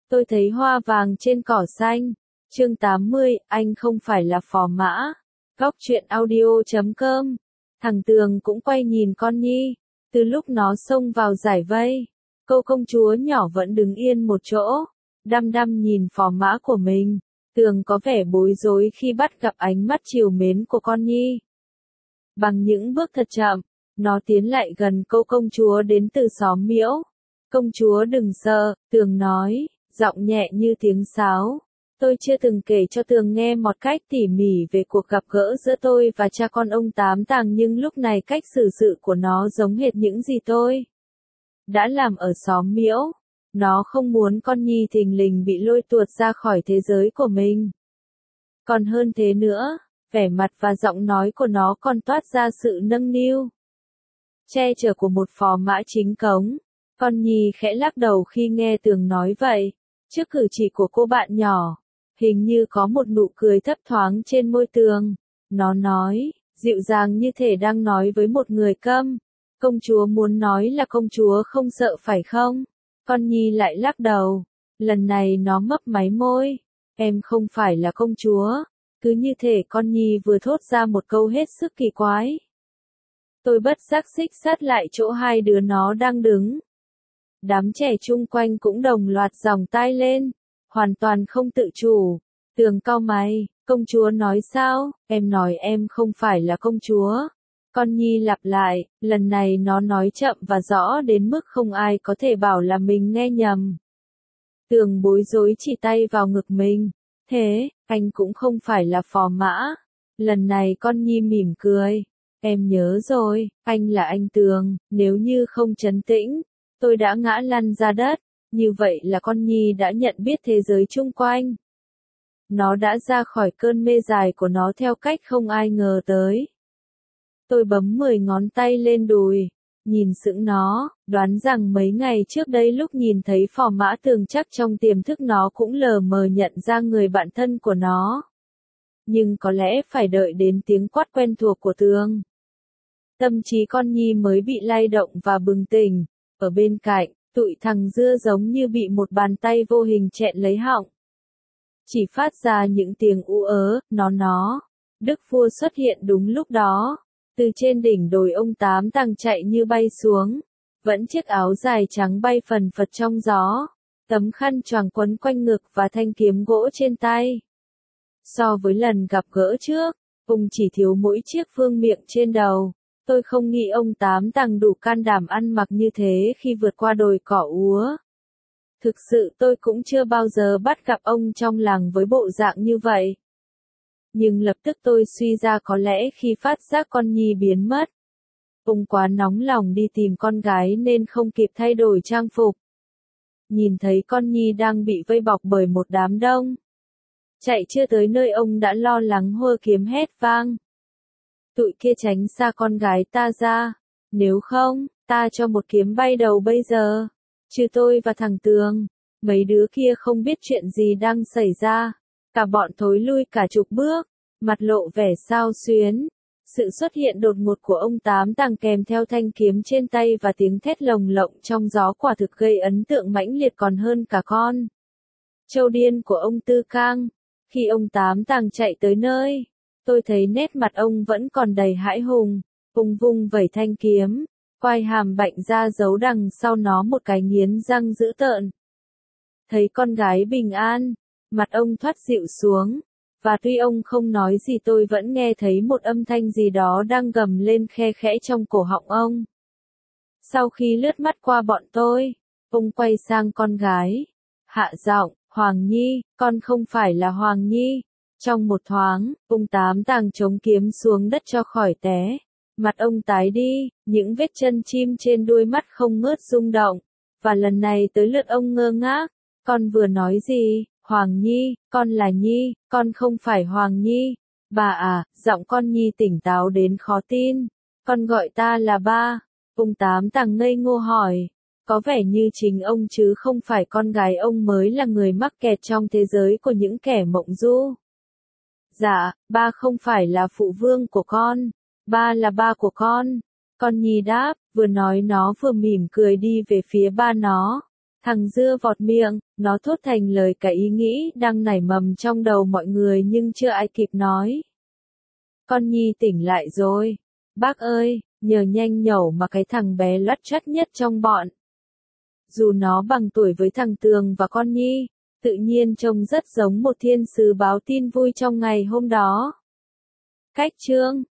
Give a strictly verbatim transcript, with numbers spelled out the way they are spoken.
Tôi thấy hoa vàng trên cỏ xanh. Chương tám mươi, anh không phải là phò mã. Góc truyện audio chấm com. Thằng Tường cũng quay nhìn con Nhi. Từ lúc nó xông vào giải vây, cô công chúa nhỏ vẫn đứng yên một chỗ, đăm đăm nhìn phò mã của mình. Tường có vẻ bối rối khi bắt gặp ánh mắt trìu mến của con Nhi. Bằng những bước thật chậm, nó tiến lại gần cô công chúa đến từ xóm Miễu. Công chúa đừng sợ, Tường nói, giọng nhẹ như tiếng sáo. Tôi chưa từng kể cho Tường nghe một cách tỉ mỉ về cuộc gặp gỡ giữa tôi và cha con ông Tám Tàng, nhưng lúc này cách xử sự của nó giống hệt những gì tôi đã làm ở xóm Miễu. Nó không muốn con Nhi thình lình bị lôi tuột ra khỏi thế giới của mình. Còn hơn thế nữa, vẻ mặt và giọng nói của nó còn toát ra sự nâng niu, che chở của một phò mã chính cống. Con Nhi khẽ lắc đầu khi nghe Tường nói vậy. Trước cử chỉ của cô bạn nhỏ, hình như có một nụ cười thấp thoáng trên môi Tường. Nó nói, dịu dàng như thể đang nói với một người câm. Công chúa muốn nói là công chúa không sợ phải không? Con Nhi lại lắc đầu. Lần này nó mấp máy môi. Em không phải là công chúa. Cứ như thể con Nhi vừa thốt ra một câu hết sức kỳ quái. Tôi bất giác xích sát lại chỗ hai đứa nó đang đứng. Đám trẻ chung quanh cũng đồng loạt giòng tai lên, hoàn toàn không tự chủ. Tường cau mày, công chúa nói sao? Em nói em không phải là công chúa. Con Nhi lặp lại, lần này nó nói chậm và rõ đến mức không ai có thể bảo là mình nghe nhầm. Tường bối rối chỉ tay vào ngực mình. Thế, anh cũng không phải là phò mã. Lần này con Nhi mỉm cười. Em nhớ rồi, anh là anh Tường, nếu như không trấn tĩnh, tôi đã ngã lăn ra đất. Như vậy là con Nhi đã nhận biết thế giới chung quanh. Nó đã ra khỏi cơn mê dài của nó theo cách không ai ngờ tới. Tôi bấm mười ngón tay lên đùi, nhìn sững nó, đoán rằng mấy ngày trước đây lúc nhìn thấy phò mã Tường chắc trong tiềm thức nó cũng lờ mờ nhận ra người bạn thân của nó. Nhưng có lẽ phải đợi đến tiếng quát quen thuộc của Tường, tâm trí con Nhi mới bị lay động và bừng tỉnh. Ở bên cạnh, tụi thằng dưa giống như bị một bàn tay vô hình chẹn lấy họng. Chỉ phát ra những tiếng ú ớ, nó nó. Đức vua xuất hiện đúng lúc đó. Từ trên đỉnh đồi ông Tám Tàng chạy như bay xuống. Vẫn chiếc áo dài trắng bay phần phật trong gió. Tấm khăn choàng quấn quanh ngực và thanh kiếm gỗ trên tay. So với lần gặp gỡ trước, ông chỉ thiếu mỗi chiếc vương miện trên đầu. Tôi không nghĩ ông Tám Tàng đủ can đảm ăn mặc như thế khi vượt qua đồi cỏ úa. Thực sự tôi cũng chưa bao giờ bắt gặp ông trong làng với bộ dạng như vậy. Nhưng lập tức tôi suy ra có lẽ khi phát giác con Nhi biến mất, ông quá nóng lòng đi tìm con gái nên không kịp thay đổi trang phục. Nhìn thấy con Nhi đang bị vây bọc bởi một đám đông, chạy chưa tới nơi ông đã lo lắng hô kiếm hét vang. Tụi kia tránh xa con gái ta ra, nếu không, ta cho một kiếm bay đầu bây giờ. Trừ tôi và thằng Tường, mấy đứa kia không biết chuyện gì đang xảy ra. Cả bọn thối lui cả chục bước, mặt lộ vẻ xao xuyến. Sự xuất hiện đột ngột của ông Tám Tàng kèm theo thanh kiếm trên tay và tiếng thét lồng lộng trong gió quả thực gây ấn tượng mãnh liệt còn hơn cả con trâu điên của ông Tư Cang. Khi ông Tám Tàng chạy tới nơi, tôi thấy nét mặt ông vẫn còn đầy hãi hùng. Ông vung vẩy thanh kiếm, quai hàm bạnh ra giấu đằng sau nó một cái nghiến răng dữ tợn. Thấy con gái bình an, mặt ông thoát dịu xuống, và tuy ông không nói gì tôi vẫn nghe thấy một âm thanh gì đó đang gầm lên khe khẽ trong cổ họng ông. Sau khi lướt mắt qua bọn tôi, ông quay sang con gái, hạ giọng, Hoàng Nhi, con không phải là Hoàng Nhi. Trong một thoáng, ông Tám Tàng chống kiếm xuống đất cho khỏi té. Mặt ông tái đi, những vết chân chim trên đuôi mắt không ngớt rung động. Và lần này tới lượt ông ngơ ngác. Con vừa nói gì? Hoàng Nhi, con là Nhi, con không phải Hoàng Nhi. Bà à, giọng con Nhi tỉnh táo đến khó tin. Con gọi ta là ba. Ông Tám Tàng ngây ngô hỏi. Có vẻ như chính ông chứ không phải con gái ông mới là người mắc kẹt trong thế giới của những kẻ mộng du. Dạ, ba không phải là phụ vương của con. Ba là ba của con. Con Nhi đáp, vừa nói nó vừa mỉm cười đi về phía ba nó. Thằng dưa vọt miệng, nó thốt thành lời cái ý nghĩ đang nảy mầm trong đầu mọi người nhưng chưa ai kịp nói. Con Nhi tỉnh lại rồi. Bác ơi, nhờ nhanh nhẩu mà cái thằng bé loắt choắt nhất trong bọn. Dù nó bằng tuổi với thằng Tường và con Nhi, tự nhiên trông rất giống một thiên sứ báo tin vui trong ngày hôm đó. Cách chương